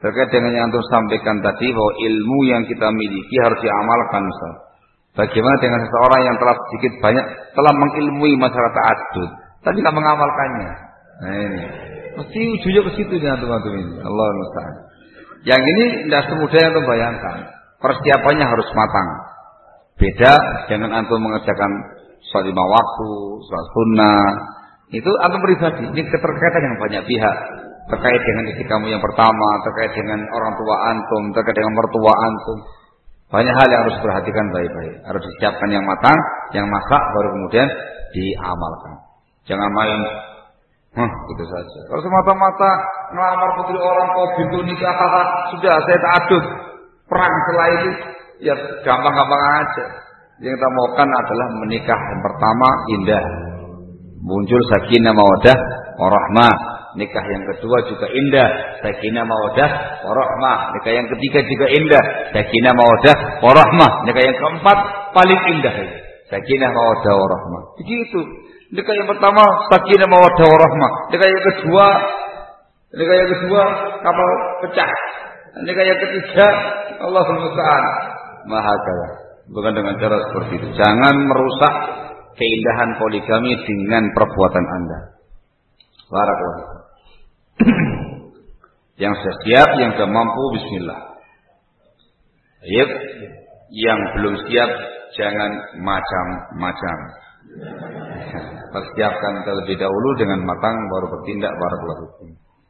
Terkait dengan yang antum sampaikan tadi bahwa ilmu yang kita miliki harus diamalkan, Ustaz. Bagaimana dengan seseorang yang telah sedikit banyak telah mengilmui masalah ta'addud, tapi tidak mengamalkannya? Nah ini, mesti ujungnya ke situ nih antum ini. Allah musta'an. Yang ini tidak semudah yang antum bayangkan. Persiapannya harus matang. Beda dengan antum mengerjakan sholat 5 waktu, sholat sunnah. Itu antum pribadi. Ini keterkaitan yang banyak pihak. Terkait dengan istri kamu yang pertama, terkait dengan orang tua antum, terkait dengan mertua antum. Banyak hal yang harus diperhatikan baik-baik. Harus disiapkan yang matang, yang masak, baru kemudian diamalkan. Jangan main, gitu saja. Kalau semata-mata ngelamar putri orang, kau pintu nikah, kakak, sudah saya ta'addud. Perang setelah itu, ya gampang-gampang aja. Yang kita maukan adalah menikah yang pertama indah. Muncul sakinah mawaddah warahmah. Nikah yang kedua juga indah, sakinah mawaddah warahmah. Nikah yang ketiga juga indah, sakinah mawaddah warahmah. Nikah yang keempat paling indah, sakinah mawaddah warahmah. Begitu. Nikah yang pertama sakinah mawaddah warahmah. Nikah yang kedua kapal pecah. Nikah yang ketiga Allahul musta'an. Maha kaya. Bukan dengan cara seperti itu. Jangan merusak keindahan poligami dengan perbuatan Anda. Barakallahu. Yang sudah siap, yang sudah mampu, bismillah. Yep. Yang belum siap, jangan macam-macam. Persiapkan terlebih dahulu dengan matang, baru bertindak. Barakallahu.